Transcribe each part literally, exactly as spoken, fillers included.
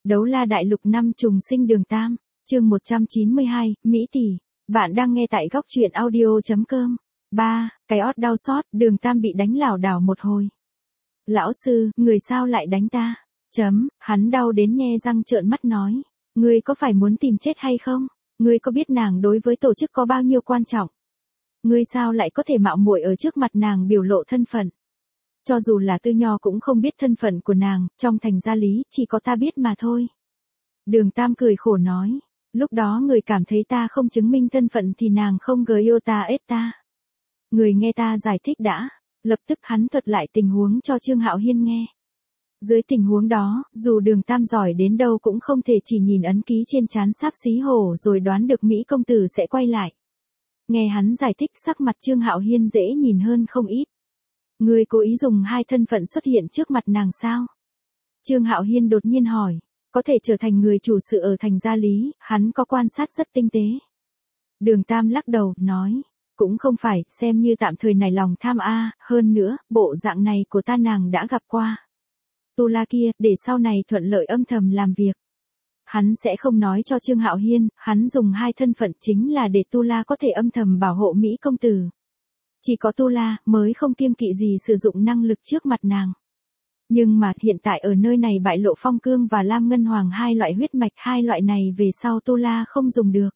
Đấu la đại lục năm trùng sinh đường Tam, chương một trăm chín mươi hai, Mỹ tỷ. Bạn đang nghe tại góc truyện audio.com. ba. Cái ót đau xót, đường Tam bị đánh lảo đảo một hồi. Lão sư, người sao lại đánh ta? Chấm, hắn đau đến nhe răng trợn mắt nói. Ngươi có phải muốn tìm chết hay không? Ngươi có biết nàng đối với tổ chức có bao nhiêu quan trọng? Ngươi sao lại có thể mạo muội ở trước mặt nàng biểu lộ thân phận? Cho dù là Tư Nho cũng không biết thân phận của nàng, trong thành gia lý, chỉ có ta biết mà thôi. Đường Tam cười khổ nói, lúc đó người cảm thấy ta không chứng minh thân phận thì nàng không gờ yêu ta ết ta. Người nghe ta giải thích đã, lập tức hắn thuật lại tình huống cho Trương Hạo Hiên nghe. Dưới tình huống đó, dù đường Tam giỏi đến đâu cũng không thể chỉ nhìn ấn ký trên trán sáp xí hổ rồi đoán được Mỹ công tử sẽ quay lại. Nghe hắn giải thích sắc mặt Trương Hạo Hiên dễ nhìn hơn không ít. Người cố ý dùng hai thân phận xuất hiện trước mặt nàng sao? Trương Hạo Hiên đột nhiên hỏi, có thể trở thành người chủ sự ở thành gia lý, hắn có quan sát rất tinh tế. Đường Tam lắc đầu, nói, cũng không phải, xem như tạm thời nảy lòng tham a, hơn nữa, bộ dạng này của ta nàng đã gặp qua. Tu La kia, để sau này thuận lợi âm thầm làm việc. Hắn sẽ không nói cho Trương Hạo Hiên, hắn dùng hai thân phận chính là để Tu La có thể âm thầm bảo hộ Mỹ công tử. Chỉ có Tu La mới không kiêng kỵ gì sử dụng năng lực trước mặt nàng. Nhưng mà hiện tại ở nơi này bại lộ Phong Cương và Lam Ngân Hoàng hai loại huyết mạch, hai loại này về sau Tu La không dùng được.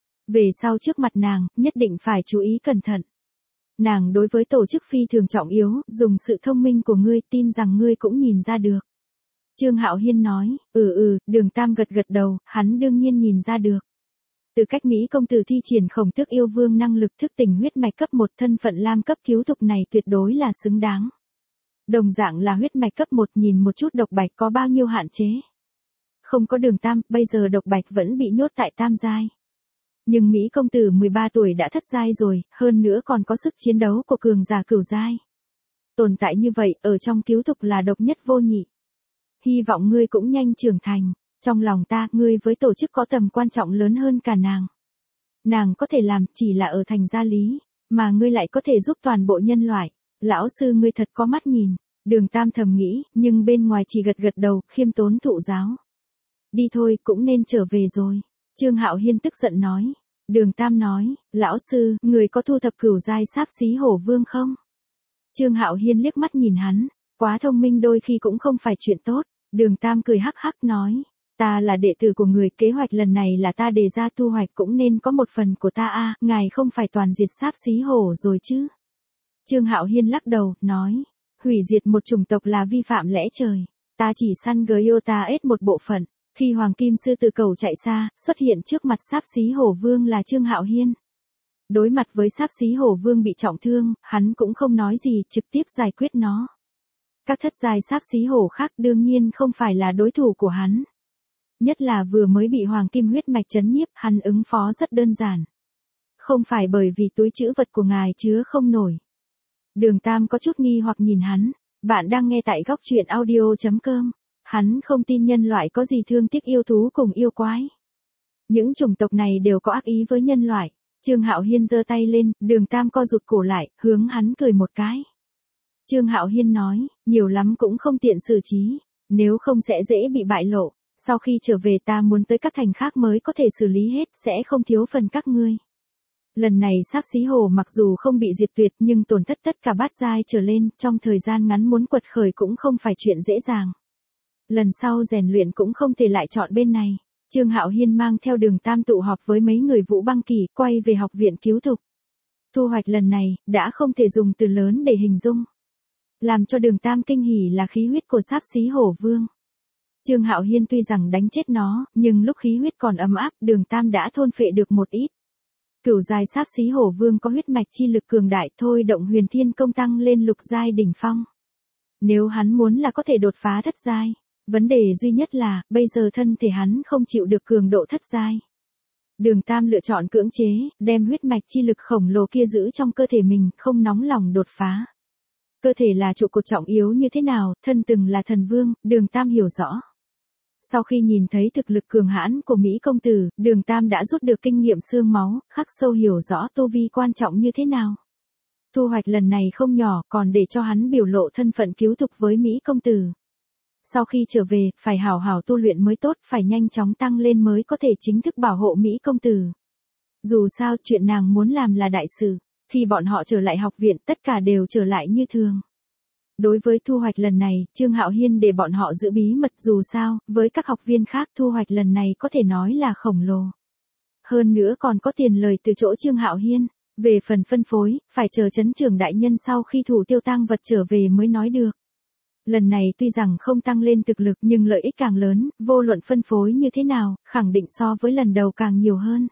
Về sau trước mặt nàng, nhất định phải chú ý cẩn thận. Nàng đối với tổ chức phi thường trọng yếu, dùng sự thông minh của ngươi, tin rằng ngươi cũng nhìn ra được. Trương Hạo Hiên nói, ừ ừ, đường Tam gật gật đầu, hắn đương nhiên nhìn ra được. Từ cách Mỹ công tử thi triển Khổng Tước yêu vương năng lực thức tỉnh huyết mạch cấp một, thân phận Lam cấp cứu thục này tuyệt đối là xứng đáng. Đồng dạng là huyết mạch cấp một, nhìn một chút Độc Bạch có bao nhiêu hạn chế. Không có đường Tam, bây giờ Độc Bạch vẫn bị nhốt tại tam giai. Nhưng Mỹ công tử mười ba tuổi đã thất giai rồi, hơn nữa còn có sức chiến đấu của cường giả cửu giai. Tồn tại như vậy, ở trong cứu thục là độc nhất vô nhị. Hy vọng ngươi cũng nhanh trưởng thành. Trong lòng ta, ngươi với tổ chức có tầm quan trọng lớn hơn cả nàng. Nàng có thể làm chỉ là ở thành gia lý, mà ngươi lại có thể giúp toàn bộ nhân loại. Lão sư ngươi thật có mắt nhìn. Đường Tam thầm nghĩ, nhưng bên ngoài chỉ gật gật đầu, khiêm tốn thụ giáo. Đi thôi, cũng nên trở về rồi. Trương Hạo Hiên tức giận nói. Đường Tam nói, lão sư, người có thu thập cửu giai sáp xí hổ vương không? Trương Hạo Hiên liếc mắt nhìn hắn, quá thông minh đôi khi cũng không phải chuyện tốt. Đường Tam cười hắc hắc nói, ta là đệ tử của người, kế hoạch lần này là ta đề ra, thu hoạch cũng nên có một phần của ta a, ngài không phải toàn diệt sáp xí hổ rồi chứ? Trương Hạo Hiên lắc đầu, nói, hủy diệt một chủng tộc là vi phạm lẽ trời, ta chỉ săn Gyota ết một bộ phận. Khi Hoàng Kim Sư Tử cầu chạy xa, xuất hiện trước mặt sáp xí hổ vương là Trương Hạo Hiên. Đối mặt với sáp xí hổ vương bị trọng thương, hắn cũng không nói gì, trực tiếp giải quyết nó. Các thất giai sáp xí hổ khác đương nhiên không phải là đối thủ của hắn. Nhất là vừa mới bị Hoàng Kim huyết mạch chấn nhiếp, hắn ứng phó rất đơn giản. Không phải bởi vì túi trữ vật của ngài chứa không nổi. Đường Tam có chút nghi hoặc nhìn hắn, bạn đang nghe tại góc truyện audio.com. Hắn không tin nhân loại có gì thương tiếc yêu thú cùng yêu quái. Những chủng tộc này đều có ác ý với nhân loại. Trương Hạo Hiên giơ tay lên, đường Tam co rụt cổ lại, hướng hắn cười một cái. Trương Hạo Hiên nói, nhiều lắm cũng không tiện xử trí, nếu không sẽ dễ bị bại lộ. Sau khi trở về ta muốn tới các thành khác mới có thể xử lý hết, sẽ không thiếu phần các ngươi. Lần này sáp xí hổ mặc dù không bị diệt tuyệt nhưng tổn thất tất cả bát giai trở lên, trong thời gian ngắn muốn quật khởi cũng không phải chuyện dễ dàng. Lần sau rèn luyện cũng không thể lại chọn bên này. Trương Hạo Hiên mang theo đường Tam tụ họp với mấy người Vũ Băng Kỳ, quay về học viện cứu thục. Thu hoạch lần này, đã không thể dùng từ lớn để hình dung. Làm cho đường Tam kinh hỉ là khí huyết của sáp xí hổ vương. Trương Hạo Hiên tuy rằng đánh chết nó, nhưng lúc khí huyết còn ấm áp, đường Tam đã thôn phệ được một ít. Cửu giai sáp xí hổ vương có huyết mạch chi lực cường đại, thôi động huyền thiên công tăng lên lục giai đỉnh phong. Nếu hắn muốn là có thể đột phá thất giai. Vấn đề duy nhất là, bây giờ thân thể hắn không chịu được cường độ thất giai. Đường Tam lựa chọn cưỡng chế, đem huyết mạch chi lực khổng lồ kia giữ trong cơ thể mình, không nóng lòng đột phá. Cơ thể là trụ cột trọng yếu như thế nào, thân từng là thần vương, đường Tam hiểu rõ. Sau khi nhìn thấy thực lực cường hãn của Mỹ công tử, đường Tam đã rút được kinh nghiệm xương máu, khắc sâu hiểu rõ tu vi quan trọng như thế nào. Thu hoạch lần này không nhỏ, còn để cho hắn biểu lộ thân phận cứu thục với Mỹ công tử. sau khi trở về, phải hảo hảo tu luyện mới tốt, phải nhanh chóng tăng lên mới có thể chính thức bảo hộ Mỹ công tử. Dù sao, chuyện nàng muốn làm là đại sự, khi bọn họ trở lại học viện tất cả đều trở lại như thường. Đối với thu hoạch lần này, Trương Hạo Hiên để bọn họ giữ bí mật dù sao, với các học viên khác thu hoạch lần này có thể nói là khổng lồ. Hơn nữa còn có tiền lời từ chỗ Trương Hạo Hiên. Về phần phân phối, phải chờ trấn trưởng đại nhân sau khi thủ tiêu tang vật trở về mới nói được. Lần này tuy rằng không tăng lên thực lực nhưng lợi ích càng lớn, vô luận phân phối như thế nào, khẳng định so với lần đầu càng nhiều hơn.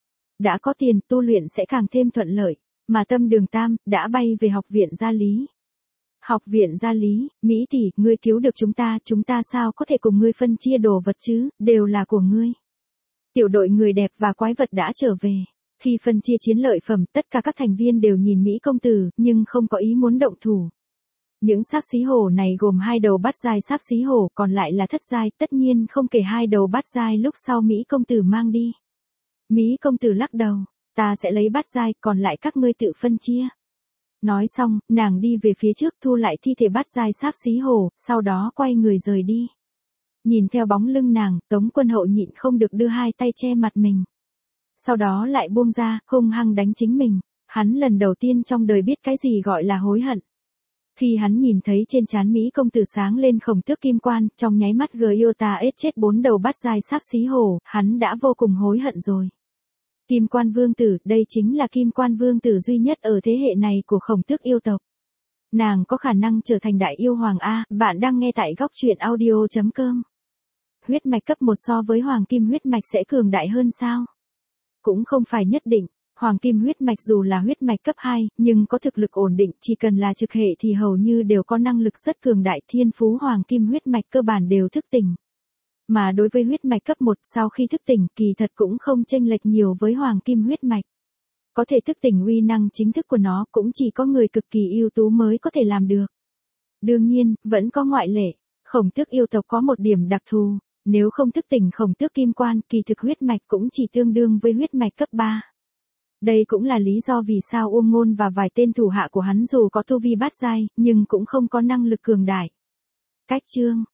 Đã có tiền, tu luyện sẽ càng thêm thuận lợi, mà Tâm Đường Tam đã bay về học viện gia lý. Học viện gia lý, Mỹ tỷ, ngươi cứu được chúng ta, chúng ta sao có thể cùng ngươi phân chia đồ vật chứ, đều là của ngươi. Tiểu đội người đẹp và quái vật đã trở về. Khi phân chia chiến lợi phẩm, tất cả các thành viên đều nhìn Mỹ công tử, nhưng không có ý muốn động thủ. Những sáp xí hổ này gồm hai đầu bát giai sáp xí hổ, còn lại là thất giai, tất nhiên không kể hai đầu bát giai lúc sau Mỹ công tử mang đi. Mỹ công tử lắc đầu, ta sẽ lấy bát giai, còn lại các ngươi tự phân chia. Nói xong, nàng đi về phía trước thu lại thi thể bát giai sáp xí hổ, sau đó quay người rời đi. Nhìn theo bóng lưng nàng, Tống Quân Hậu nhịn không được đưa hai tay che mặt mình. Sau đó lại buông ra, hung hăng đánh chính mình. Hắn lần đầu tiên trong đời biết cái gì gọi là hối hận. Khi hắn nhìn thấy trên trán Mỹ công tử sáng lên khổng tước kim quan, trong nháy mắt gờ yêu ta ết chết bốn đầu bát giai sáp xí hổ, hắn đã vô cùng hối hận rồi. Kim quan vương tử, đây chính là kim quan vương tử duy nhất ở thế hệ này của khổng tước yêu tộc. Nàng có khả năng trở thành đại yêu hoàng A, bạn đang nghe tại góc truyện audio chấm com. Huyết mạch cấp một so với hoàng kim huyết mạch sẽ cường đại hơn sao? Cũng không phải nhất định, hoàng kim huyết mạch dù là huyết mạch cấp hai, nhưng có thực lực ổn định, chỉ cần là trực hệ thì hầu như đều có năng lực rất cường đại, thiên phú hoàng kim huyết mạch cơ bản đều thức tỉnh. Mà đối với huyết mạch cấp một sau khi thức tỉnh, kỳ thật cũng không chênh lệch nhiều với hoàng kim huyết mạch. Có thể thức tỉnh uy năng chính thức của nó cũng chỉ có người cực kỳ ưu tú mới có thể làm được. Đương nhiên, vẫn có ngoại lệ, khổng tước yêu tộc có một điểm đặc thù. Nếu không thức tỉnh khổng tước kim quan, kỳ thực huyết mạch cũng chỉ tương đương với huyết mạch cấp ba. Đây cũng là lý do vì sao Uông Ngôn và vài tên thủ hạ của hắn dù có tu vi bát giai, nhưng cũng không có năng lực cường đại. Cách chương,